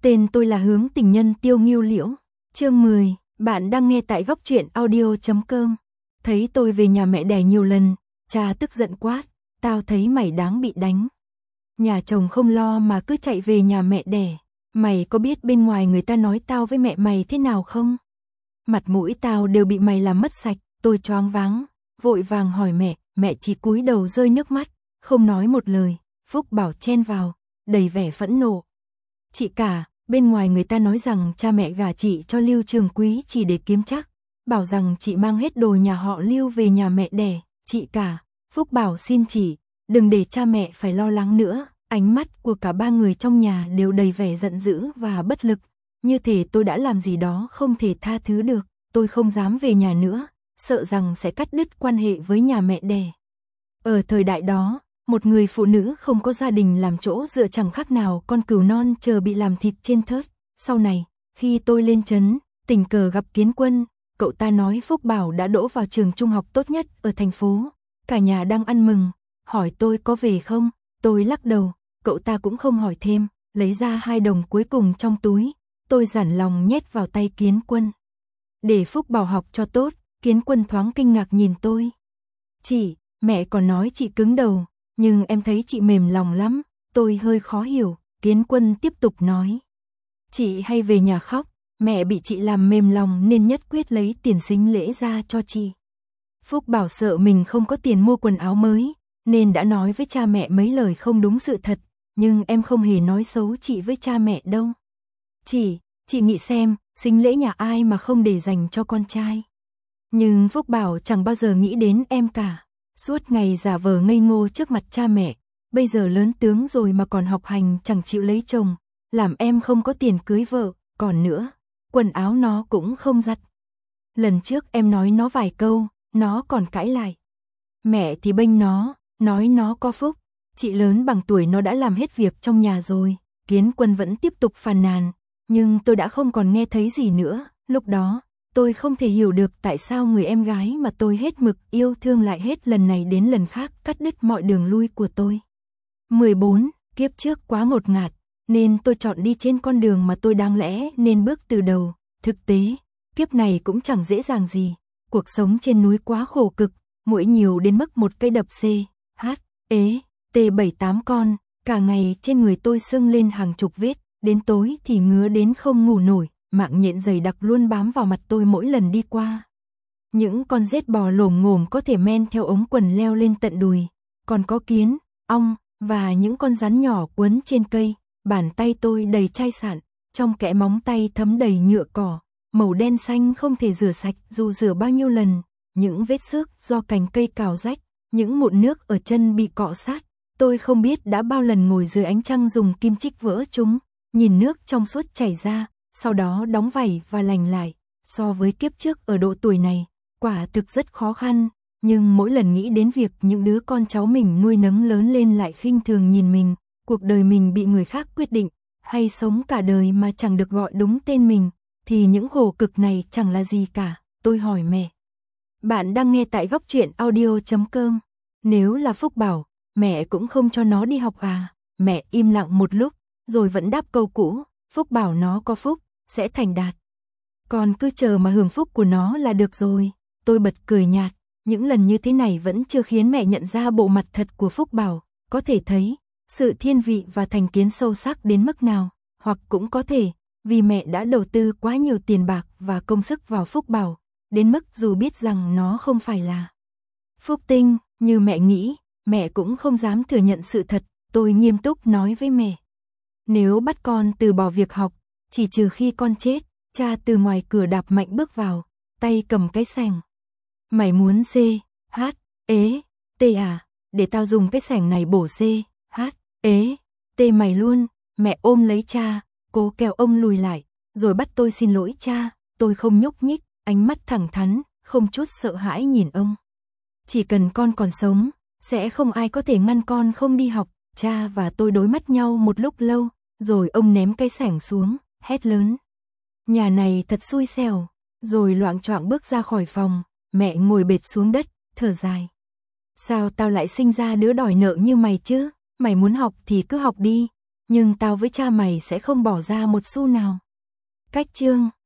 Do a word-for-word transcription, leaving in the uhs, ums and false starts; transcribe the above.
Tên tôi là Hướng Tình Nhân Tiêu Nghiêu Liễu. Chương mười, bạn đang nghe tại góc truyện audio chấm com. Thấy tôi về nhà mẹ đẻ nhiều lần, cha tức giận quát, tao thấy mày đáng bị đánh. Nhà chồng không lo mà cứ chạy về nhà mẹ đẻ. Mày có biết bên ngoài người ta nói tao với mẹ mày thế nào không? Mặt mũi tao đều bị mày làm mất sạch. Tôi choáng váng, vội vàng hỏi mẹ, mẹ chỉ cúi đầu rơi nước mắt, không nói một lời. Phúc Bảo chen vào, đầy vẻ phẫn nộ. Chị cả, bên ngoài người ta nói rằng cha mẹ gả chị cho Lưu Trường Quý chỉ để kiếm trác, bảo rằng chị mang hết đồ nhà họ Lưu về nhà mẹ đẻ. Chị cả, Phúc Bảo xin chị, đừng để cha mẹ phải lo lắng nữa. Ánh mắt của cả ba người trong nhà đều đầy vẻ giận dữ và bất lực, như thể tôi đã làm gì đó không thể tha thứ được. Tôi không dám về nhà nữa, sợ rằng sẽ cắt đứt quan hệ với nhà mẹ đẻ. Ở thời đại đó, một người phụ nữ không có gia đình làm chỗ dựa chẳng khác nào con cừu non chờ bị làm thịt trên thớt. Sau này, khi tôi lên trấn, tình cờ gặp Kiến Quân, cậu ta nói Phúc Bảo đã đỗ vào trường trung học tốt nhất ở thành phố. Cả nhà đang ăn mừng, hỏi tôi có về không, tôi lắc đầu, cậu ta cũng không hỏi thêm, lấy ra hai đồng cuối cùng trong túi, tôi giản lòng nhét vào tay Kiến Quân. Để Phúc Bảo học cho tốt. Kiến Quân thoáng kinh ngạc nhìn tôi. Chị, mẹ còn nói chị cứng đầu, nhưng em thấy chị mềm lòng lắm. Tôi hơi khó hiểu. Kiến Quân tiếp tục nói. Chị hay về nhà khóc, mẹ bị chị làm mềm lòng nên nhất quyết lấy tiền sính lễ ra cho chị. Phúc Bảo sợ mình không có tiền mua quần áo mới, nên đã nói với cha mẹ mấy lời không đúng sự thật, nhưng em không hề nói xấu chị với cha mẹ đâu. Chị, chị nghĩ xem, sính lễ nhà ai mà không để dành cho con trai. Nhưng Phúc Bảo chẳng bao giờ nghĩ đến em cả, suốt ngày giả vờ ngây ngô trước mặt cha mẹ, bây giờ lớn tướng rồi mà còn học hành chẳng chịu lấy chồng, làm em không có tiền cưới vợ, còn nữa, quần áo nó cũng không giặt. Lần trước em nói nó vài câu, nó còn cãi lại. Mẹ thì bênh nó, nói nó có phúc, chị lớn bằng tuổi nó đã làm hết việc trong nhà rồi. Kiến Quân vẫn tiếp tục phàn nàn, nhưng tôi đã không còn nghe thấy gì nữa. Lúc đó, tôi không thể hiểu được tại sao người em gái mà tôi hết mực yêu thương lại hết lần này đến lần khác cắt đứt mọi đường lui của tôi. mười bốn, kiếp trước quá ngột ngạt, nên tôi chọn đi trên con đường mà tôi đáng lẽ nên bước từ đầu. Thực tế, kiếp này cũng chẳng dễ dàng gì. Cuộc sống trên núi quá khổ cực, muỗi nhiều đến mức một cây đập C, H, ế, T bảy tám con, cả ngày trên người tôi sưng lên hàng chục vết, đến tối thì ngứa đến không ngủ nổi. Mạng nhện dày đặc luôn bám vào mặt tôi mỗi lần đi qua. Những con rết bò lồm ngồm có thể men theo ống quần leo lên tận đùi, còn có kiến, ong và những con rắn nhỏ quấn trên cây. Bàn tay tôi đầy chai sạn, trong kẽ móng tay thấm đầy nhựa cỏ, màu đen xanh không thể rửa sạch dù rửa bao nhiêu lần. Những vết xước do cành cây cào rách, những mụn nước ở chân bị cọ sát. Tôi không biết đã bao lần ngồi dưới ánh trăng dùng kim chích vỡ chúng, nhìn nước trong suốt chảy ra, sau đó đóng vảy và lành lại. So với kiếp trước ở độ tuổi này, quả thực rất khó khăn, nhưng mỗi lần nghĩ đến việc những đứa con cháu mình nuôi nấng lớn lên lại khinh thường nhìn mình, cuộc đời mình bị người khác quyết định, hay sống cả đời mà chẳng được gọi đúng tên mình, thì những khổ cực này chẳng là gì cả. Tôi hỏi mẹ. Bạn đang nghe tại góc truyện audio chấm com. Nếu là Phúc Bảo, mẹ cũng không cho nó đi học à? Mẹ im lặng một lúc, rồi vẫn đáp câu cũ. Phúc Bảo nó có phúc, sẽ thành đạt. Con cứ chờ mà hưởng phúc của nó là được rồi. Tôi bật cười nhạt, những lần như thế này vẫn chưa khiến mẹ nhận ra bộ mặt thật của Phúc Bảo. Có thể thấy, sự thiên vị và thành kiến sâu sắc đến mức nào, hoặc cũng có thể, vì mẹ đã đầu tư quá nhiều tiền bạc và công sức vào Phúc Bảo, đến mức dù biết rằng nó không phải là phúc tinh, như mẹ nghĩ, mẹ cũng không dám thừa nhận sự thật. Tôi nghiêm túc nói với mẹ. Nếu bắt con từ bỏ việc học, chỉ trừ khi con chết. Cha từ ngoài cửa đạp mạnh bước vào, tay cầm cái xẻng. Mày muốn C, H, ế, T à? Để tao dùng cái xẻng này bổ C, H, ế, T mày luôn. Mẹ ôm lấy cha, cố kéo ông lùi lại, rồi bắt tôi xin lỗi cha. Tôi không nhúc nhích, ánh mắt thẳng thắn, không chút sợ hãi nhìn ông. Chỉ cần con còn sống, sẽ không ai có thể ngăn con không đi học. Cha và tôi đối mắt nhau một lúc lâu, rồi ông ném cái xẻng xuống, hét lớn. Nhà này thật xui xẻo, rồi loạng choạng bước ra khỏi phòng. Mẹ ngồi bệt xuống đất, thở dài. Sao tao lại sinh ra đứa đòi nợ như mày chứ? Mày muốn học thì cứ học đi, nhưng tao với cha mày sẽ không bỏ ra một xu nào. Cách chương